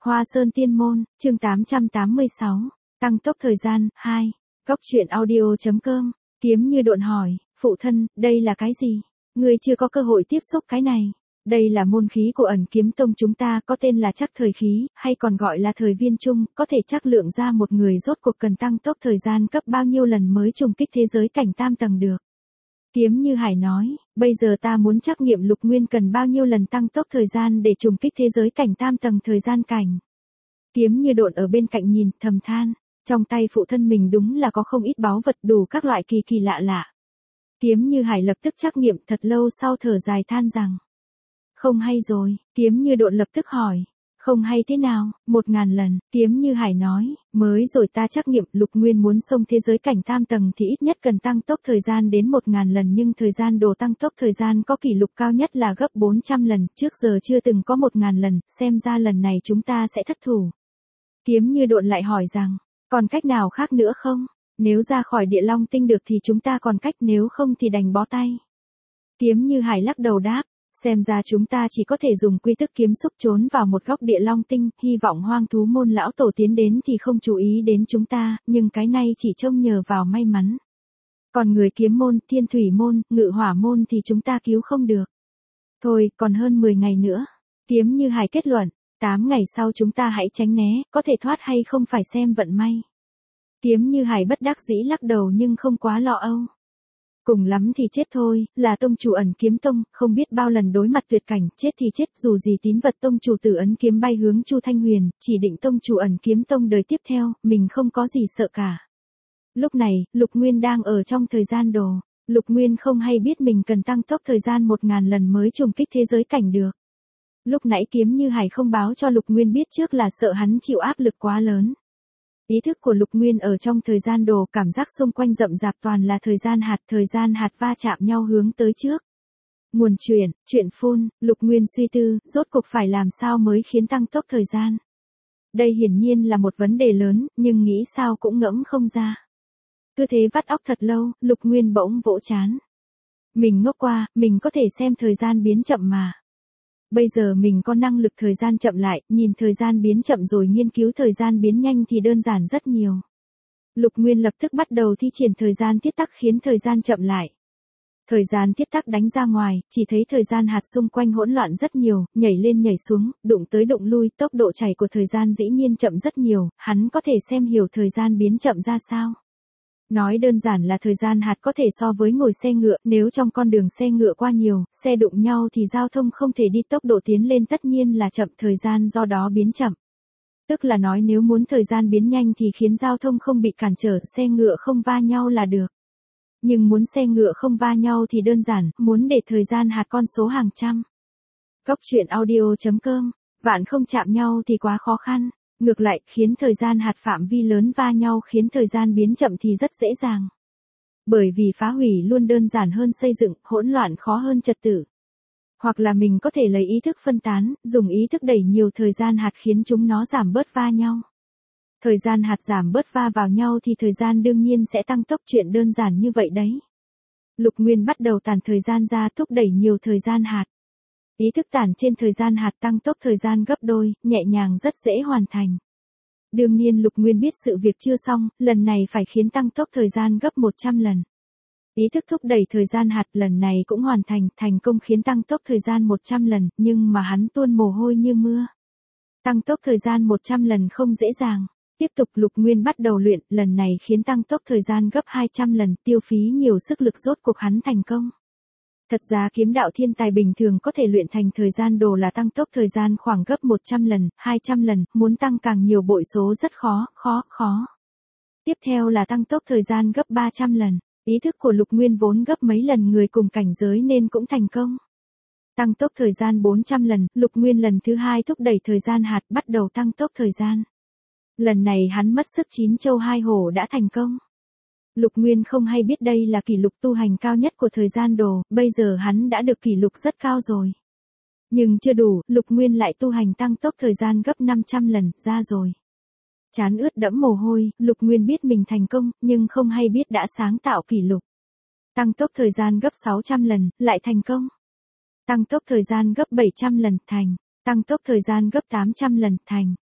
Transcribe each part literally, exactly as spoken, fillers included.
Hoa Sơn Tiên Môn, chương tám trăm tám mươi sáu, tăng tốc thời gian, hai. Góc truyện audio.com, Kiếm Như Độn hỏi, phụ thân, đây là cái gì? Ngươi chưa có cơ hội tiếp xúc cái này. Đây là môn khí của ẩn kiếm tông chúng ta, có tên là trắc thời khí, hay còn gọi là thời viên trung, có thể trắc lượng ra một người rốt cuộc cần tăng tốc thời gian cấp bao nhiêu lần mới trùng kích thế giới cảnh tam tầng được. Kiếm Như Hải nói, bây giờ ta muốn trắc nghiệm Lục Nguyên cần bao nhiêu lần tăng tốc thời gian để trùng kích thế giới cảnh tam tầng thời gian cảnh. Kiếm Như Độn ở bên cạnh nhìn, thầm than, trong tay phụ thân mình đúng là có không ít báu vật đủ các loại kỳ kỳ lạ lạ. Kiếm Như Hải lập tức trắc nghiệm, thật lâu sau thở dài than rằng, không hay rồi. Kiếm Như Độn lập tức hỏi, không hay thế nào? Một ngàn lần. Kiếm Như Hải nói, mới rồi ta trắc nghiệm Lục Nguyên muốn xông thế giới cảnh tam tầng thì ít nhất cần tăng tốc thời gian đến một ngàn lần, nhưng thời gian đồ tăng tốc thời gian có kỷ lục cao nhất là gấp bốn trăm lần, trước giờ chưa từng có một ngàn lần, xem ra lần này chúng ta sẽ thất thủ. Kiếm Như Độn lại hỏi rằng, còn cách nào khác nữa không? Nếu ra khỏi Địa Long Tinh được thì chúng ta còn cách, nếu không thì đành bó tay. Kiếm Như Hải lắc đầu đáp, xem ra chúng ta chỉ có thể dùng quy thức kiếm xúc trốn vào một góc Địa Long Tinh, hy vọng Hoang Thú Môn lão tổ tiến đến thì không chú ý đến chúng ta, nhưng cái này chỉ trông nhờ vào may mắn. Còn người Kiếm Môn, Thiên Thủy Môn, Ngự Hỏa Môn thì chúng ta cứu không được. Thôi, còn hơn mười ngày nữa. Kiếm Như Hải kết luận, tám ngày sau chúng ta hãy tránh né, có thể thoát hay không phải xem vận may. Kiếm Như Hải bất đắc dĩ lắc đầu nhưng không quá lo âu. Cùng lắm thì chết thôi, là tông chủ ẩn kiếm tông, không biết bao lần đối mặt tuyệt cảnh, chết thì chết, dù gì tín vật tông chủ tử ấn kiếm bay hướng Chu Thanh Huyền, chỉ định tông chủ ẩn kiếm tông đời tiếp theo, mình không có gì sợ cả. Lúc này, Lục Nguyên đang ở trong thời gian đồ. Lục Nguyên không hay biết mình cần tăng tốc thời gian một ngàn lần mới trùng kích thế giới cảnh được. Lúc nãy Kiếm Như Hải không báo cho Lục Nguyên biết trước là sợ hắn chịu áp lực quá lớn. Ý thức của Lục Nguyên ở trong thời gian đồ, cảm giác xung quanh rậm rạp toàn là thời gian hạt, thời gian hạt va chạm nhau hướng tới trước. Nguồn chuyển, chuyện phun, Lục Nguyên suy tư, rốt cuộc phải làm sao mới khiến tăng tốc thời gian. Đây hiển nhiên là một vấn đề lớn, nhưng nghĩ sao cũng ngẫm không ra. Cứ thế vắt óc thật lâu, Lục Nguyên bỗng vỗ chán. Mình ngốc qua, mình có thể xem thời gian biến chậm mà. Bây giờ mình có năng lực thời gian chậm lại, nhìn thời gian biến chậm rồi nghiên cứu thời gian biến nhanh thì đơn giản rất nhiều. Lục Nguyên lập tức bắt đầu thi triển thời gian thiết tắc khiến thời gian chậm lại. Thời gian thiết tắc đánh ra ngoài, chỉ thấy thời gian hạt xung quanh hỗn loạn rất nhiều, nhảy lên nhảy xuống, đụng tới đụng lui, tốc độ chảy của thời gian dĩ nhiên chậm rất nhiều, hắn có thể xem hiểu thời gian biến chậm ra sao. Nói đơn giản là thời gian hạt có thể so với ngồi xe ngựa, nếu trong con đường xe ngựa qua nhiều, xe đụng nhau thì giao thông không thể đi, tốc độ tiến lên tất nhiên là chậm, thời gian do đó biến chậm. Tức là nói nếu muốn thời gian biến nhanh thì khiến giao thông không bị cản trở, xe ngựa không va nhau là được. Nhưng muốn xe ngựa không va nhau thì đơn giản, muốn để thời gian hạt con số hàng trăm. Góc truyện audio.com, vạn không chạm nhau thì quá khó khăn. Ngược lại, khiến thời gian hạt phạm vi lớn va nhau khiến thời gian biến chậm thì rất dễ dàng. Bởi vì phá hủy luôn đơn giản hơn xây dựng, hỗn loạn khó hơn trật tự. Hoặc là mình có thể lấy ý thức phân tán, dùng ý thức đẩy nhiều thời gian hạt khiến chúng nó giảm bớt va nhau. Thời gian hạt giảm bớt va vào nhau thì thời gian đương nhiên sẽ tăng tốc, chuyện đơn giản như vậy đấy. Lục Nguyên bắt đầu tản thời gian ra, thúc đẩy nhiều thời gian hạt. Ý thức tản trên thời gian hạt tăng tốc thời gian gấp đôi, nhẹ nhàng rất dễ hoàn thành. Đương nhiên Lục Nguyên biết sự việc chưa xong, lần này phải khiến tăng tốc thời gian gấp một trăm lần. Ý thức thúc đẩy thời gian hạt lần này cũng hoàn thành, thành công khiến tăng tốc thời gian một trăm lần, nhưng mà hắn tuôn mồ hôi như mưa. Tăng tốc thời gian một trăm lần không dễ dàng. Tiếp tục Lục Nguyên bắt đầu luyện, lần này khiến tăng tốc thời gian gấp hai trăm lần, tiêu phí nhiều sức lực rốt cuộc hắn thành công. Thật ra kiếm đạo thiên tài bình thường có thể luyện thành thời gian đồ là tăng tốc thời gian khoảng gấp một trăm lần, hai trăm lần, muốn tăng càng nhiều bội số rất khó, khó, khó. Tiếp theo là tăng tốc thời gian gấp ba trăm lần, ý thức của Lục Nguyên vốn gấp mấy lần người cùng cảnh giới nên cũng thành công. Tăng tốc thời gian bốn trăm lần, Lục Nguyên lần thứ hai thúc đẩy thời gian hạt bắt đầu tăng tốc thời gian. Lần này hắn mất sức chín châu hai hổ đã thành công. Lục Nguyên không hay biết đây là kỷ lục tu hành cao nhất của thời gian đồ, bây giờ hắn đã được kỷ lục rất cao rồi. Nhưng chưa đủ, Lục Nguyên lại tu hành tăng tốc thời gian gấp năm trăm lần, ra rồi. Trán ướt đẫm mồ hôi, Lục Nguyên biết mình thành công, nhưng không hay biết đã sáng tạo kỷ lục. Tăng tốc thời gian gấp sáu trăm lần, lại thành công. Tăng tốc thời gian gấp bảy trăm lần, thành. Tăng tốc thời gian gấp tám trăm lần, thành.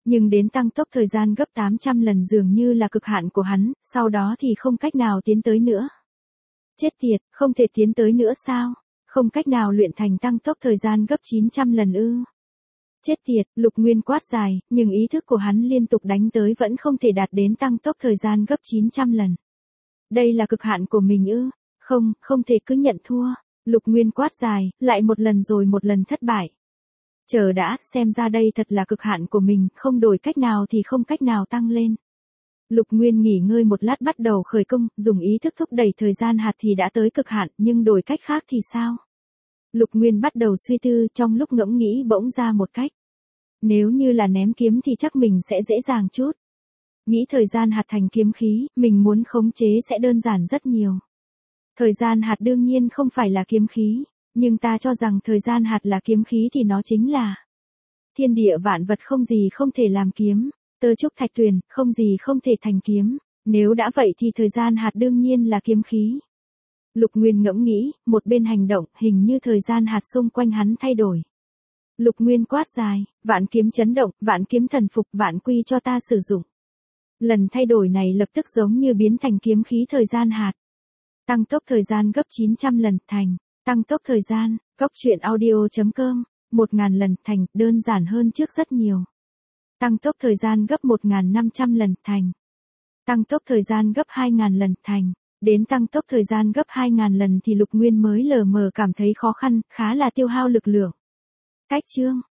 Nhưng đến tăng tốc thời gian gấp tám trăm lần dường như là cực hạn của hắn, sau đó thì không cách nào tiến tới nữa. Chết tiệt, không thể tiến tới nữa sao? Không cách nào luyện thành tăng tốc thời gian gấp chín trăm lần ư? Chết tiệt, Lục Nguyên quát dài, nhưng ý thức của hắn liên tục đánh tới vẫn không thể đạt đến tăng tốc thời gian gấp chín trăm lần. Đây là cực hạn của mình ư? Không, không thể cứ nhận thua. Lục Nguyên quát dài, lại một lần rồi một lần thất bại. Chờ đã, xem ra đây thật là cực hạn của mình, không đổi cách nào thì không cách nào tăng lên. Lục Nguyên nghỉ ngơi một lát bắt đầu khởi công, dùng ý thức thúc đẩy thời gian hạt thì đã tới cực hạn, nhưng đổi cách khác thì sao? Lục Nguyên bắt đầu suy tư, trong lúc ngẫm nghĩ bỗng ra một cách. Nếu như là ném kiếm thì chắc mình sẽ dễ dàng chút. Nghĩ thời gian hạt thành kiếm khí, mình muốn khống chế sẽ đơn giản rất nhiều. Thời gian hạt đương nhiên không phải là kiếm khí, nhưng ta cho rằng thời gian hạt là kiếm khí thì nó chính là thiên địa vạn vật, không gì không thể làm kiếm, tơ trúc thạch tuyền, không gì không thể thành kiếm, nếu đã vậy thì thời gian hạt đương nhiên là kiếm khí. Lục Nguyên ngẫm nghĩ, một bên hành động, hình như thời gian hạt xung quanh hắn thay đổi. Lục Nguyên quát dài, vạn kiếm chấn động, vạn kiếm thần phục, vạn quy cho ta sử dụng. Lần thay đổi này lập tức giống như biến thành kiếm khí thời gian hạt. Tăng tốc thời gian gấp chín trăm lần, thành. Tăng tốc thời gian, góc truyện audio chấm com, một nghìn lần, thành, đơn giản hơn trước rất nhiều. Tăng tốc thời gian gấp một nghìn năm trăm lần, thành. Tăng tốc thời gian gấp hai nghìn lần, thành. Đến tăng tốc thời gian gấp hai nghìn lần thì Lục Nguyên mới lờ mờ cảm thấy khó khăn, khá là tiêu hao lực lượng. Cách chương